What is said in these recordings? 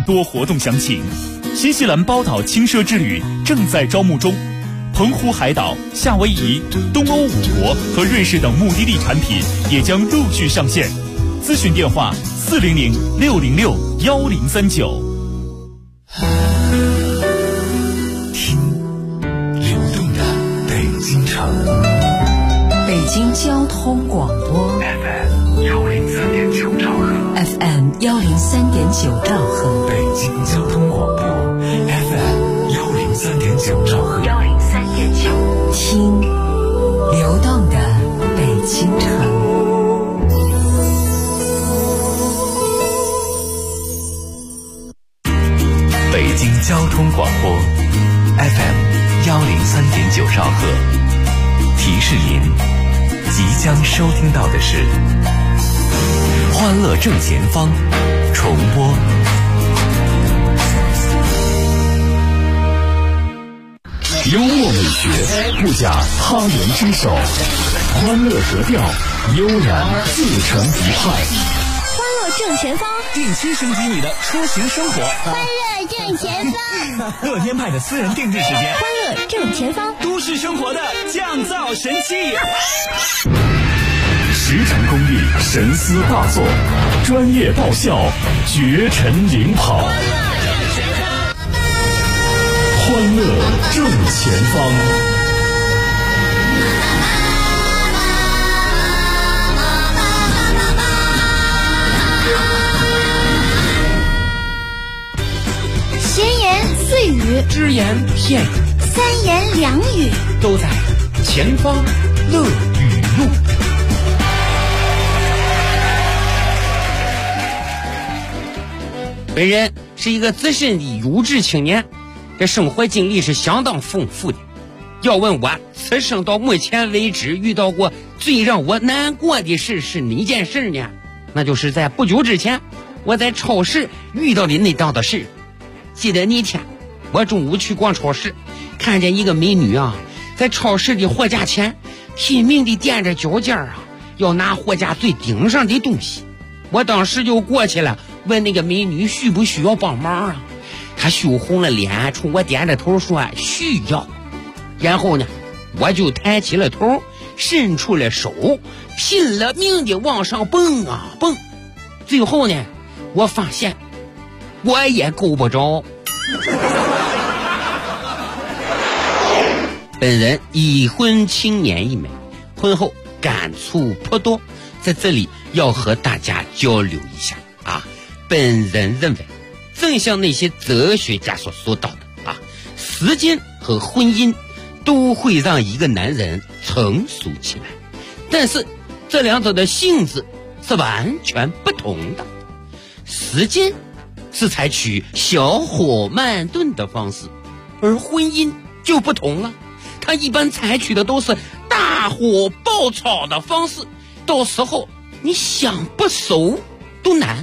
多活动详情。新西兰包岛轻奢之旅正在招募中，澎湖海岛、夏威夷、东欧5国和瑞士等目的地产品也将陆续上线。咨询电话400-606-1039。 听流动的北京城， 北京交通广播 FM 103.9兆赫 ，FM 103.9兆赫， 北京交通广播 FM 103.9兆赫 ，103.9，听流动的北京城。 北京交通广播 FM 103.9兆赫，提示您即将收听到的是欢乐正前方重播。幽默美学不假他人之手，欢乐格调悠然自成一派。 欢乐正前方， 定期升级你的出行生活。 欢乐正前方， 乐天派的私人定制时间。 欢乐正前方， 都市生活的降噪神器。 实诚公益，神思大作，专业爆笑，绝尘领跑。欢乐正前方。 闲言碎语， 只言片语， 三言两语， 都在前方乐语录。本人是一个资深的优质青年，这生活经历是相当丰富的。要问我此生到目前为止遇到过最让我难过的事是哪件事呢？那就是在不久之前我在超市遇到的那档的事。记得那天我中午去逛超市，看见一个美女啊，在超市的货架前拼命地踮着脚尖啊，要拿货架最顶上的东西。我当时就过去了，问那个美女需不需要帮忙啊？她羞红了脸，冲我点着头说需要。然后呢，我就抬起了头，伸出了手，拼了命地往上蹦啊蹦。最后呢，我发现我也够不着。本人已婚青年一枚，婚后感触颇多，在这里要和大家交流一下啊。本人认为，正像那些哲学家所说到的啊，时间和婚姻都会让一个男人成熟起来，但是这两者的性质是完全不同的。时间是采取小火慢炖的方式，而婚姻就不同了，它一般采取的都是大火爆炒的方式，到时候你想不熟都难。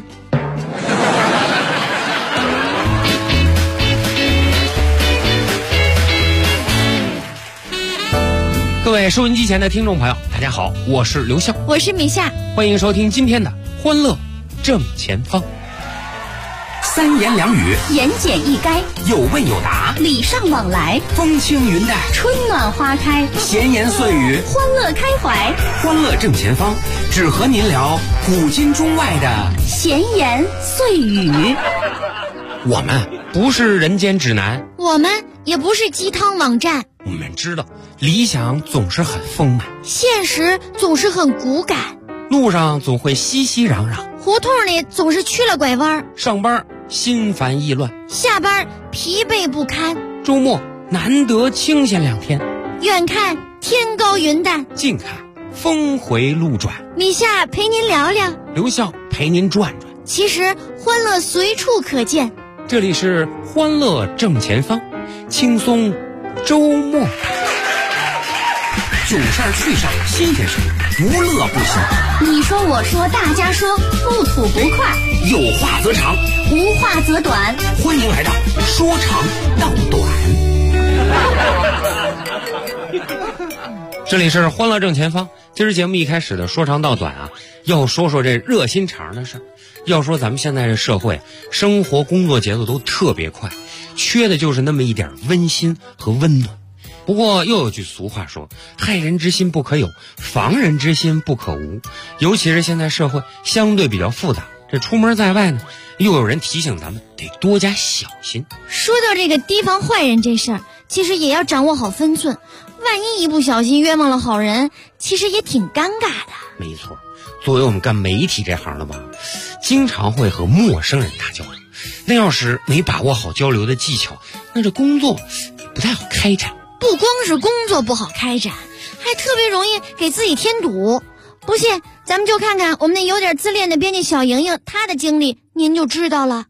各位收音机前的听众朋友，大家好，我是刘笑， 我是米夏， 欢迎收听今天的欢乐正前方。三言两语， 言简意赅， 有问有答， 礼尚往来， 风轻云淡， 春暖花开， 闲言碎语， 欢乐开怀。 欢乐正前方，只和您聊古今中外的闲言碎语。 我们不是人间指南， 我们也不是鸡汤网站， 我们知道理想总是很丰满， 现实总是很骨感， 路上总会熙熙攘攘， 胡同里总是去了拐弯， 上班心烦意乱， 下班疲惫不堪， 周末难得清闲2天， 远看天高云淡， 近看峰回路转。 米夏陪您聊聊， 刘笑陪您转转。 其实欢乐随处可见， 这里是欢乐正前方，轻松周末，有事儿去事儿，新鲜事儿，无乐不休。 你说我说大家说，不吐不快， 有话则长， 无话则短。 欢迎来到说长道短。 这里是欢乐正前方。今儿节目一开始的说长道短啊，要说说这热心肠的事儿。要说咱们现在这社会生活工作节奏都特别快，缺的就是那么一点温馨和温暖。不过又有句俗话说，害人之心不可有，防人之心不可无。尤其是现在社会相对比较复杂，这出门在外呢，又有人提醒咱们得多加小心。 说到这个提防坏人这事儿，其实也要掌握好分寸，万一一不小心冤枉了好人，其实也挺尴尬的。 没错，作为我们干媒体这行的吧，经常会和陌生人打交道，那要是没把握好交流的技巧，那这工作不太好开展。 不光是工作不好开展，还特别容易给自己添堵。不信咱们就看看我们那有点自恋的编辑小莹莹她的经历，您就知道了。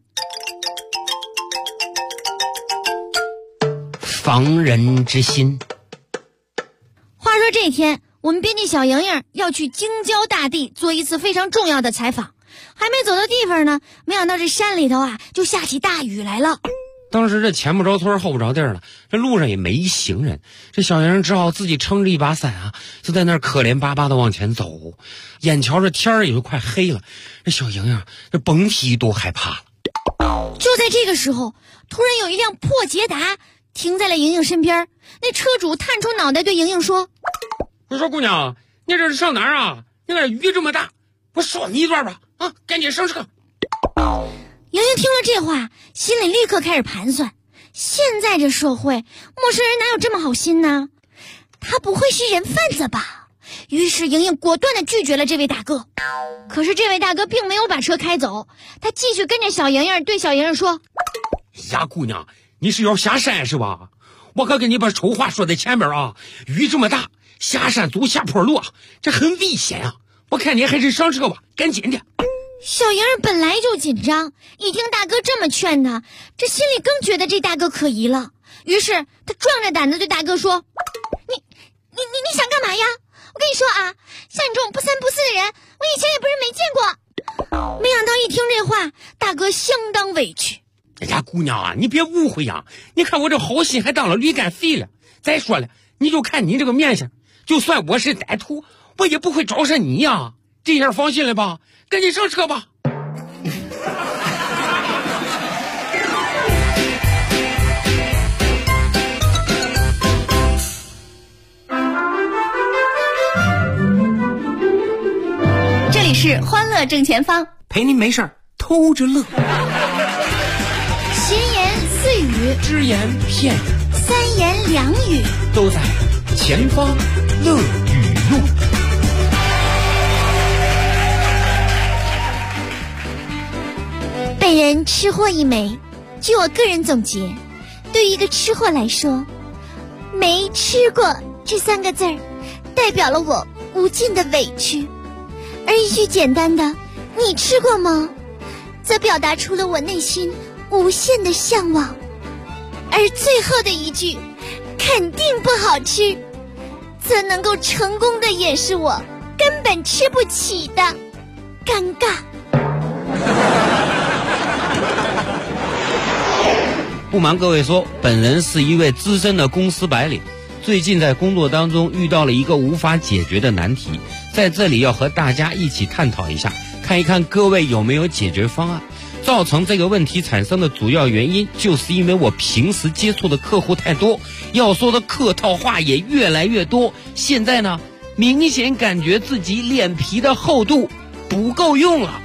防人之心。 话说这天，我们编辑小莹莹要去京郊大地做一次非常重要的采访，还没走到地方呢，没想到这山里头啊就下起大雨来了。 当时这前不着村后不着地了，这路上也没行人，这小莹只好自己撑着一把伞啊，就在那儿可怜巴巴的往前走。眼瞧着天儿也就快黑了，这小莹这甭提多害怕了。 就在这个时候，突然有一辆破捷达停在了莹莹身边，那车主探出脑袋对莹莹说：“ 我说姑娘，你这是上哪儿啊？你那雨这么大，我捎你一段吧，啊，赶紧上车。” 莹莹听了这话，心里立刻开始盘算，现在这社会，陌生人哪有这么好心呢？他不会是人贩子吧？于是莹莹果断地拒绝了这位大哥。可是这位大哥并没有把车开走，他继续跟着小莹莹对小莹莹说：“ 呀，姑娘，你是要下山是吧？我可跟你把丑话说在前面啊，雨这么大，下山走下坡路，这很危险啊！我看你还是上车吧，赶紧的。” 小莹儿本来就紧张，一听大哥这么劝她，这心里更觉得这大哥可疑了。于是她壮着胆子对大哥说：“你想干嘛呀？我跟你说啊，像你这种不三不四的人，我以前也不是没见过。”没想到一听这话，大哥相当委屈。 哎呀，姑娘啊，你别误会呀！你看我这好心还当了驴肝肺了。再说了，你就看你这个面相，就算我是歹徒，我也不会招上你呀。这下放心了吧？赶紧上车吧。 这里是欢乐正前方， 陪您没事儿偷着乐。 闲言碎语， 只言片语， 三言两语， 都在前方乐语录。 被人吃货一枚，据我个人总结，对于一个吃货来说，没吃过这3个字儿代表了我无尽的委屈，而一句简单的你吃过吗则表达出了我内心无限的向往，而最后的一句肯定不好吃则能够成功的掩饰我根本吃不起的尴尬。 不瞒各位说，本人是一位资深的公司白领，最近在工作当中遇到了一个无法解决的难题，在这里要和大家一起探讨一下，看一看各位有没有解决方案。造成这个问题产生的主要原因，就是因为我平时接触的客户太多，要说的客套话也越来越多，现在呢，明显感觉自己脸皮的厚度不够用了。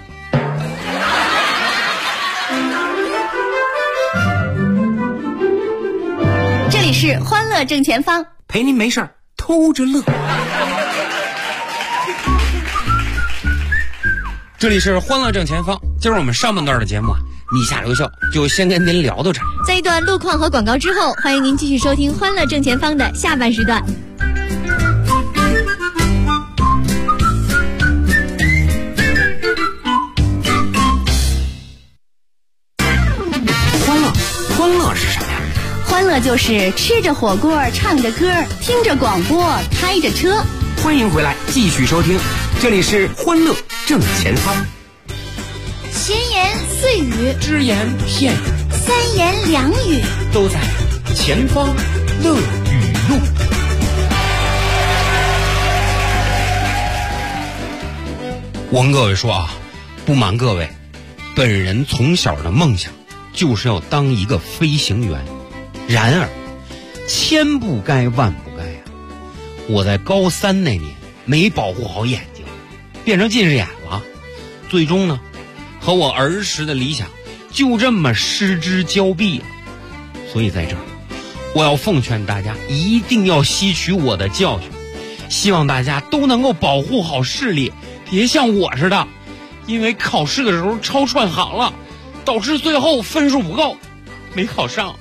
这里是欢乐正前方， 陪您没事儿偷着乐。这里是欢乐正前方，今儿我们上半段的节目啊，你下留校就先跟您聊到这儿。 在一段路况和广告之后，欢迎您继续收听欢乐正前方的下半时段。 欢乐是什么呀？ 欢乐就是吃着火锅，唱着歌，听着广播，开着车。 欢迎回来，继续收听，这里是欢乐正前方。 闲言碎语， 只言片语， 三言两语， 都在前方乐语录。 我跟各位说啊，不瞒各位，本人从小的梦想就是要当一个飞行员。然而千不该万不该啊，我在高3那年没保护好眼睛，变成近视眼了，最终呢和我儿时的理想就这么失之交臂了。所以在这儿我要奉劝大家，一定要吸取我的教训，希望大家都能够保护好视力，别像我似的因为考试的时候超串行了，导致最后分数不够，没考上。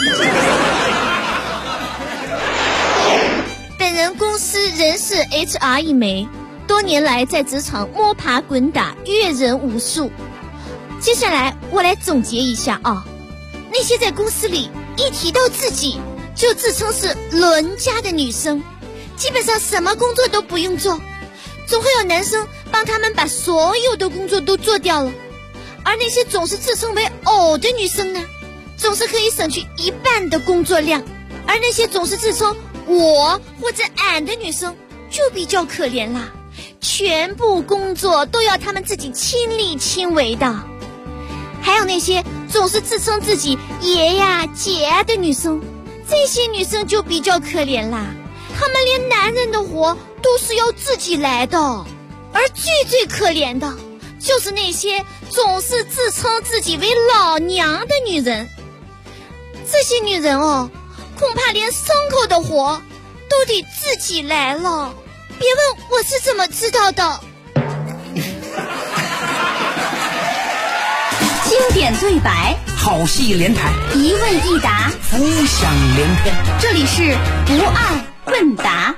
本人公司人事 HR 一枚，多年来在职场摸爬滚打，阅人无数。接下来我来总结一下啊，那些在公司里一提到自己就自称是伦家的女生，基本上什么工作都不用做，总会有男生帮他们把所有的工作都做掉了。而那些总是自称为偶的女生呢，总是可以省去一半的工作量。而那些总是自称我或者俺的女生就比较可怜啦，全部工作都要他们自己亲力亲为的。还有那些总是自称自己爷呀姐呀的女生，这些女生就比较可怜啦，她们连男人的活都是要自己来的。而最可怜的就是那些总是自称自己为老娘的女人。这些女人哦，恐怕连牲口的活都得自己来了。别问我是怎么知道的。 经典对白， 好戏连台， 一问一答， 浮想联翩。 这里是不二问答。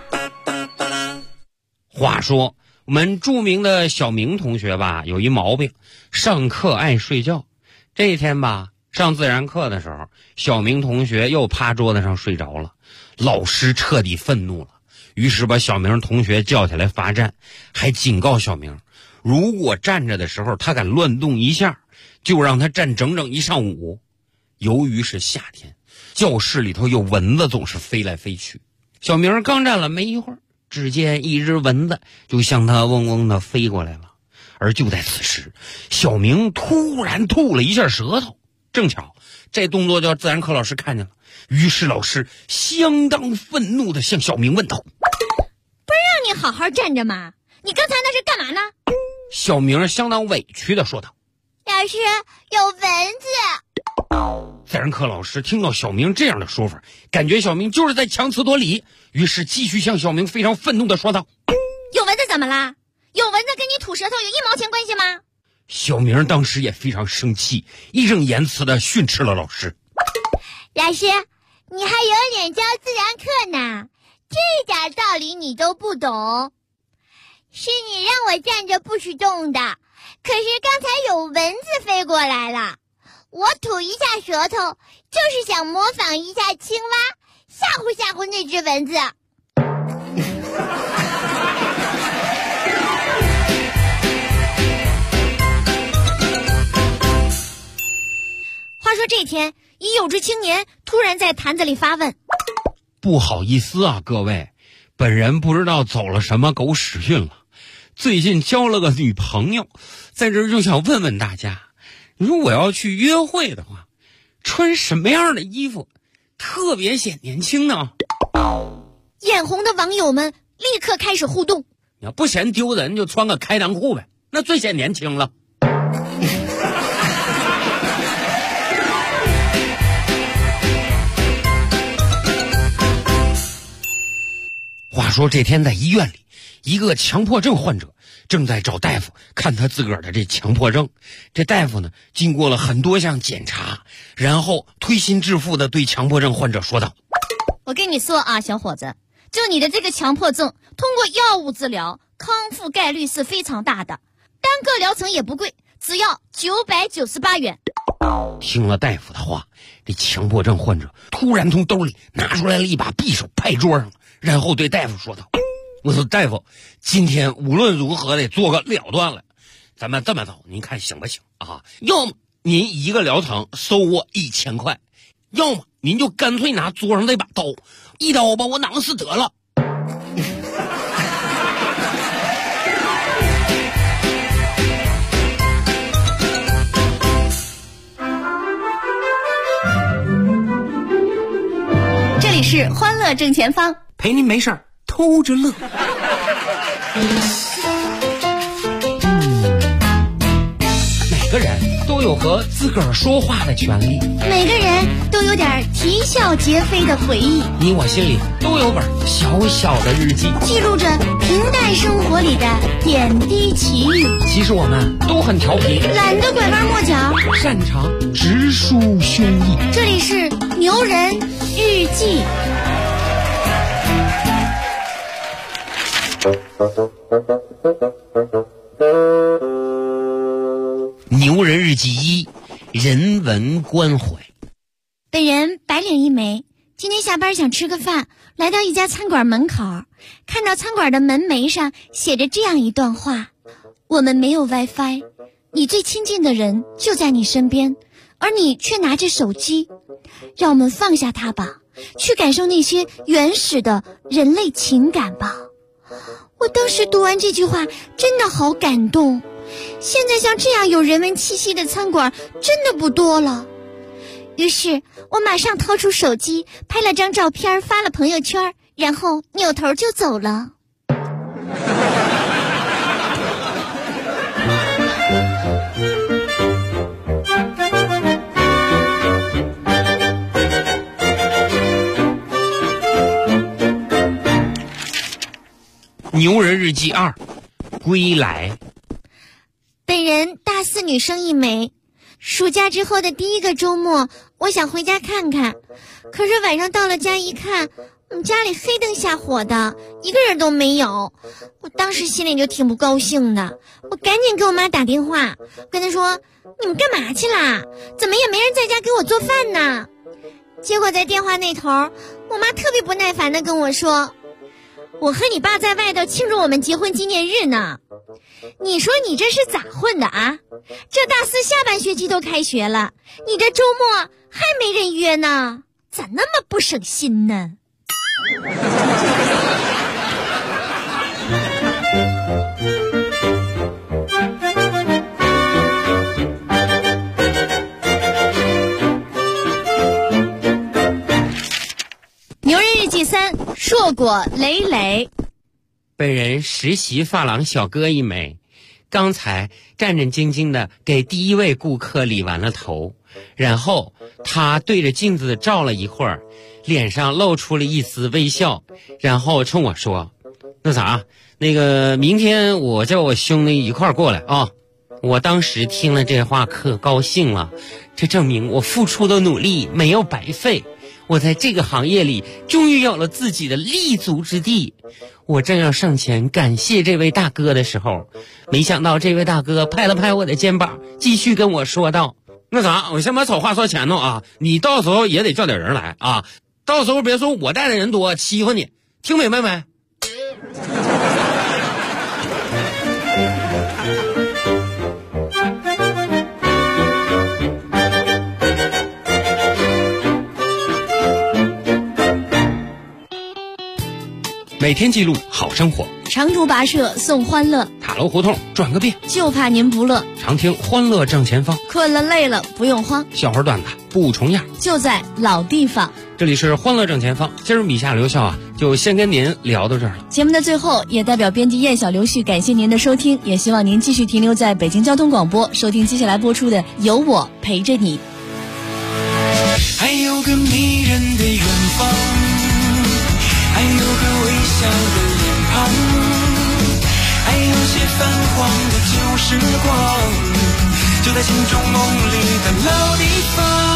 话说我们著名的小明同学吧，有一毛病，上课爱睡觉。这一天吧，上自然课的时候，小明同学又趴桌子上睡着了，老师彻底愤怒了，于是把小明同学叫起来罚站，还警告小明，如果站着的时候他敢乱动一下，就让他站整整一上午。由于是夏天，教室里头有蚊子总是飞来飞去，小明刚站了没一会儿，只见一只蚊子就向他嗡嗡地飞过来了。而就在此时，小明突然吐了一下舌头，正巧这动作叫自然课老师看见了，于是老师相当愤怒地向小明问道， 不是让你好好站着吗？你刚才那是干嘛呢？ 小明相当委屈地说道， 老师，有蚊子。 自然课老师听到小明这样的说法，感觉小明就是在强词夺理，于是继续向小明非常愤怒地说道， 有蚊子怎么啦？有蚊子跟你吐舌头有一毛钱关系吗？ 小明当时也非常生气，义正言辞地训斥了老师， 老师，你还有脸教自然课呢？这点道理你都不懂。是你让我站着不许动的，可是刚才有蚊子飞过来了，我吐一下舌头就是想模仿一下青蛙，吓唬吓唬那只蚊子。话说这天，一有志青年突然在坛子里发问， 不好意思啊各位，本人不知道走了什么狗屎运了，最近交了个女朋友，在这儿就想问问大家，如果要去约会的话，穿什么样的衣服特别显年轻呢？ 眼红的网友们立刻开始互动， 你要不嫌丢人就穿个开裆裤呗，那最显年轻了。话说这天在医院里，一个强迫症患者正在找大夫看他自个儿的这强迫症。这大夫呢，经过了很多项检查，然后推心置腹地对强迫症患者说道， 我跟你说啊，小伙子，就你的这个强迫症，通过药物治疗，康复概率是非常大的，单个疗程也不贵，只要998元。 听了大夫的话，这强迫症患者突然从兜里拿出来了一把匕首拍桌上，然后对大夫说道，我说大夫，今天无论如何得做个了断了，咱们这么走，您看行不行啊？要么您一个疗程收我1000块，要么您就干脆拿桌上这把刀，一刀把我囊死得了。 里是欢乐正前方， 陪您没事儿偷着乐。 每个人都有和自个儿说话的权利， 每个人都有点啼笑皆非的回忆， 你我心里都有本小小的日记， 记录着平淡生活里的点滴奇遇。 其实我们都很调皮， 懒得拐弯抹角， 擅长直抒胸臆。 这里是牛人日记。 牛人日记1，人文关怀。 本人白领一枚，今天下班想吃个饭，来到一家餐馆门口，看到餐馆的门楣上写着这样一段话：我们没有 WiFi， 你最亲近的人就在你身边，而你却拿着手机，让我们放下它吧，去感受那些原始的人类情感吧。我当时读完这句话真的好感动，现在像这样有人文气息的餐馆真的不多了。于是我马上掏出手机拍了张照片发了朋友圈，然后扭头就走了。 牛人日记2，归来。 本人大4女生一枚，暑假之后的第一个周末，我想回家看看，可是晚上到了家一看，我们家里黑灯瞎火的，一个人都没有。我当时心里就挺不高兴的，我赶紧给我妈打电话，跟她说：“你们干嘛去啦？怎么也没人在家给我做饭呢？”结果在电话那头，我妈特别不耐烦地跟我说：“我和你爸在外头庆祝我们结婚纪念日呢。你说你这是咋混的啊？这大4下半学期都开学了，你这周末还没人约呢，咋那么不省心呢？”牛人日记3，硕果累累。 本人实习发廊小哥一枚，刚才战战兢兢地给第一位顾客理完了头，然后他对着镜子照了一会儿，脸上露出了一丝微笑，然后冲我说：“那啥，那个明天我叫我兄弟一块儿过来啊。”我当时听了这话可高兴了，这证明我付出的努力没有白费，我在这个行业里终于有了自己的立足之地。我正要上前感谢这位大哥的时候，没想到这位大哥拍了拍我的肩膀，继续跟我说道：“那啥，我先把丑话说前头啊，你到时候也得叫点人来啊，到时候别说我带的人多欺负你，听明白没？”每天记录好生活， 长途跋涉送欢乐， 塔楼胡同转个遍， 就怕您不乐。 常听欢乐正前方， 困了累了不用慌， 笑话段子不重样， 就在老地方。 这里是欢乐正前方，今儿米夏刘笑啊，就先跟您聊到这儿了。 节目的最后，也代表编辑燕小刘旭感谢您的收听，也希望您继续停留在北京交通广播，收听接下来播出的《有我陪着你》。 还有个迷人的远方，还有个微笑的脸庞，还有些泛黄的旧时光，就在心中梦里的老地方。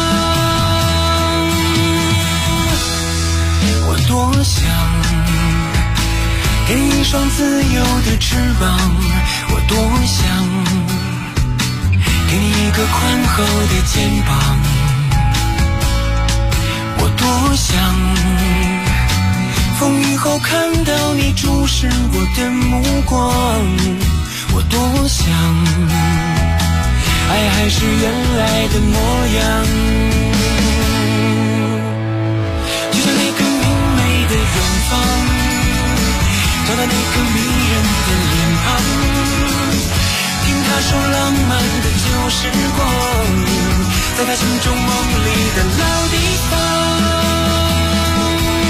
我多想给你一双自由的翅膀，我多想给你一个宽厚的肩膀，我多想风雨后看到你注视我的目光，我多想爱还是原来的模样，就像那个明媚的远方，找到那个迷人的脸庞，听他说浪漫的旧时光，在他心中梦里的老地方。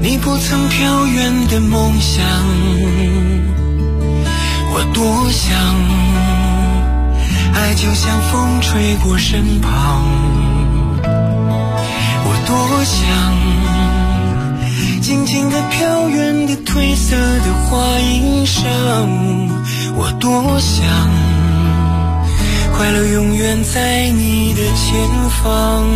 你不曾飘远的梦想，我多想，爱就像风吹过身旁，我多想，静静地飘远的褪色的花衣裳，我多想，快乐永远在你的前方。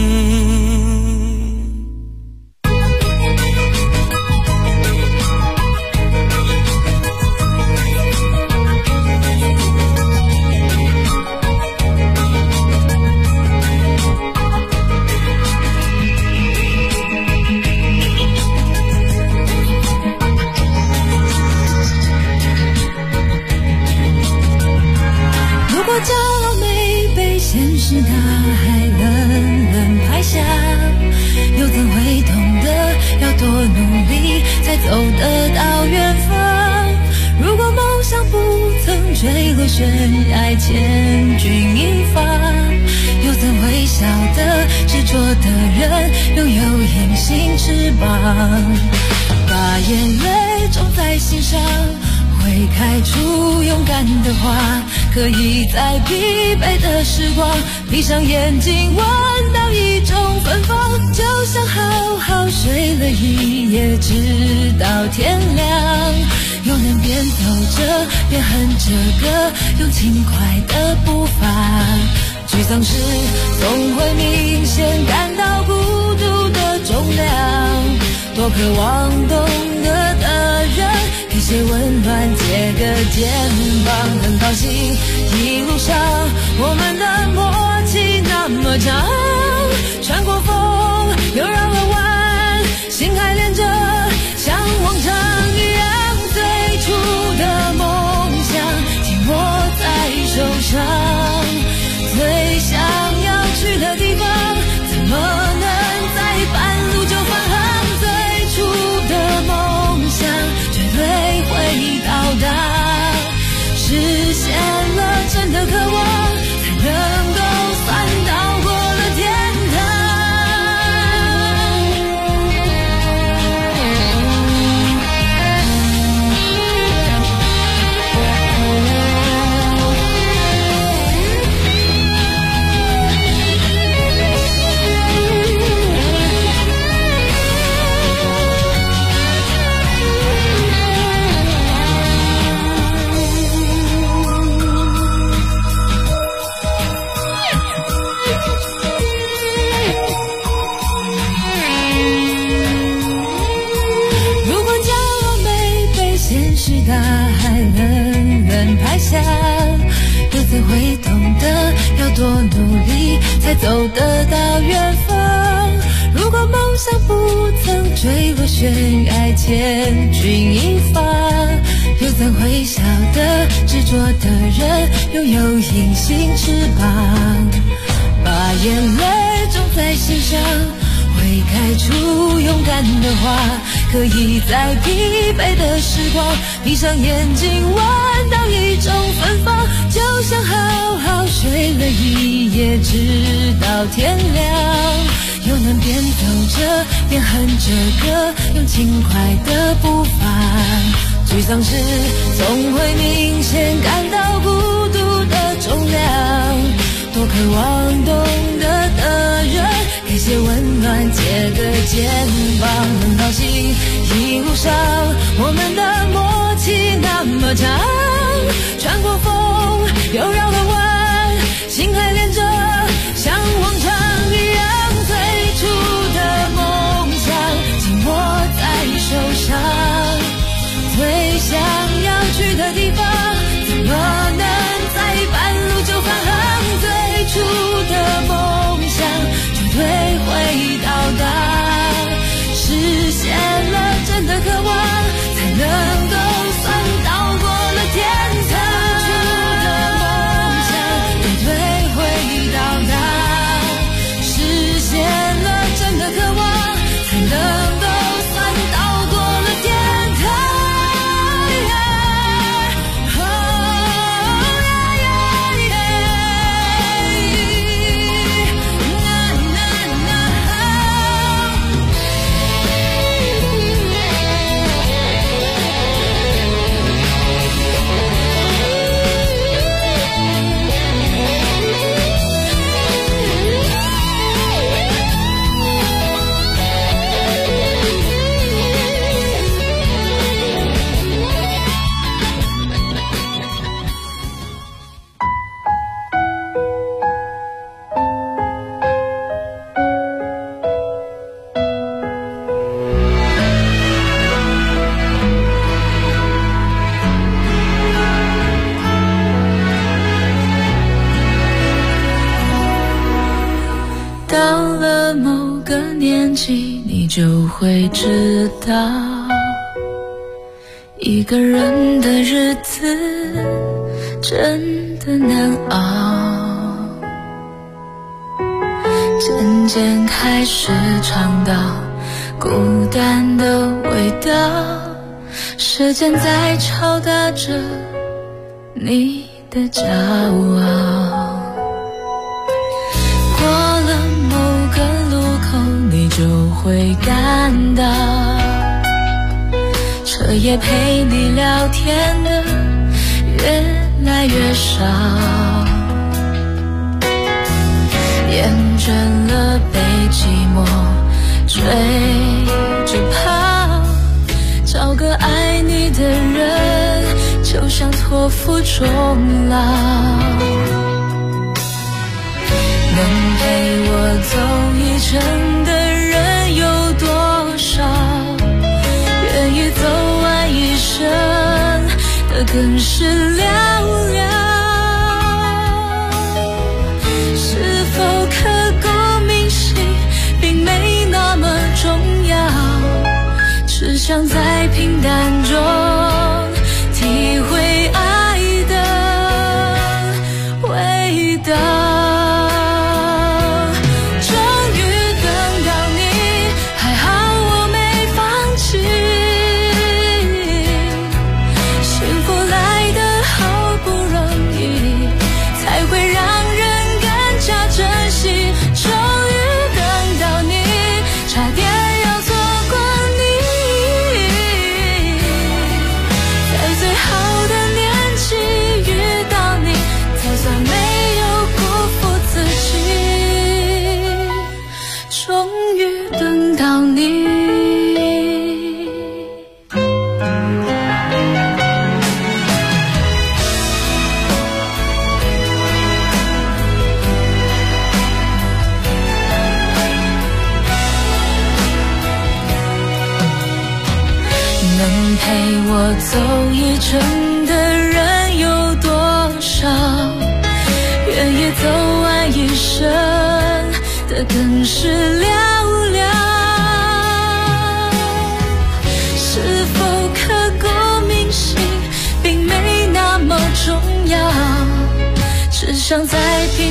悬崖千钧一发，又怎会晓得执着的人拥有隐形翅膀，把眼泪种在心上，会开出勇敢的花，可以在疲惫的时光闭上眼睛闻到一种芬芳，就像好好睡了一夜直到天亮，又能边走着边哼着歌，用轻快的步伐，沮丧时总会明显感到孤独的重量，多渴望懂得的人给些温暖，借个肩膀，很高兴一路上我们的默契那么长，穿过风又绕了弯，心还连着像往常一样，最初的梦想紧握在手上，最想要去的地方怎么能在半路就返航，最初的梦想绝对会到达，实现了真的渴望，才能够算到过了天堂。大海冷冷拍下，又怎会懂得要多努力才走得到远方，如果梦想不曾坠落悬崖千钧一发，又怎会晓得执着的人拥有隐形翅膀，把眼泪种在心上，会开出勇敢的花，可以在疲惫的时光闭上眼睛闻到一种芬芳，就像好好睡了一夜直到天亮，又能边走着边哼着歌，用轻快的步伐，沮丧时总会明显感到孤独的重量，多渴望懂得的人给些温暖，借个肩膀，很高兴一路上我们的默契那么长，穿过风又绕了弯，心还连着像往常一样，最初的梦想紧握在手上，最想要去的地方怎么能在半路就返航，最初的梦想绝对会到达，实现了真的渴望，才能够算到过了天堂，最初的梦你就会知道，一个人的日子真的难熬。渐渐开始尝到孤单的味道，时间在敲打着你的骄傲。过了某个路口，你就会感到彻夜陪你聊天的越来越少，厌倦了被寂寞追着跑，找个爱你的人就像托付终老。能陪我走一程的人有多少，愿意走完一生的更是寥寥。是否刻骨铭心并没那么重要，只想在平淡中体会爱的味道。走一程的人有多少，愿意走完一生的更是寥寥。是否刻骨铭心并没那么重要，只想在平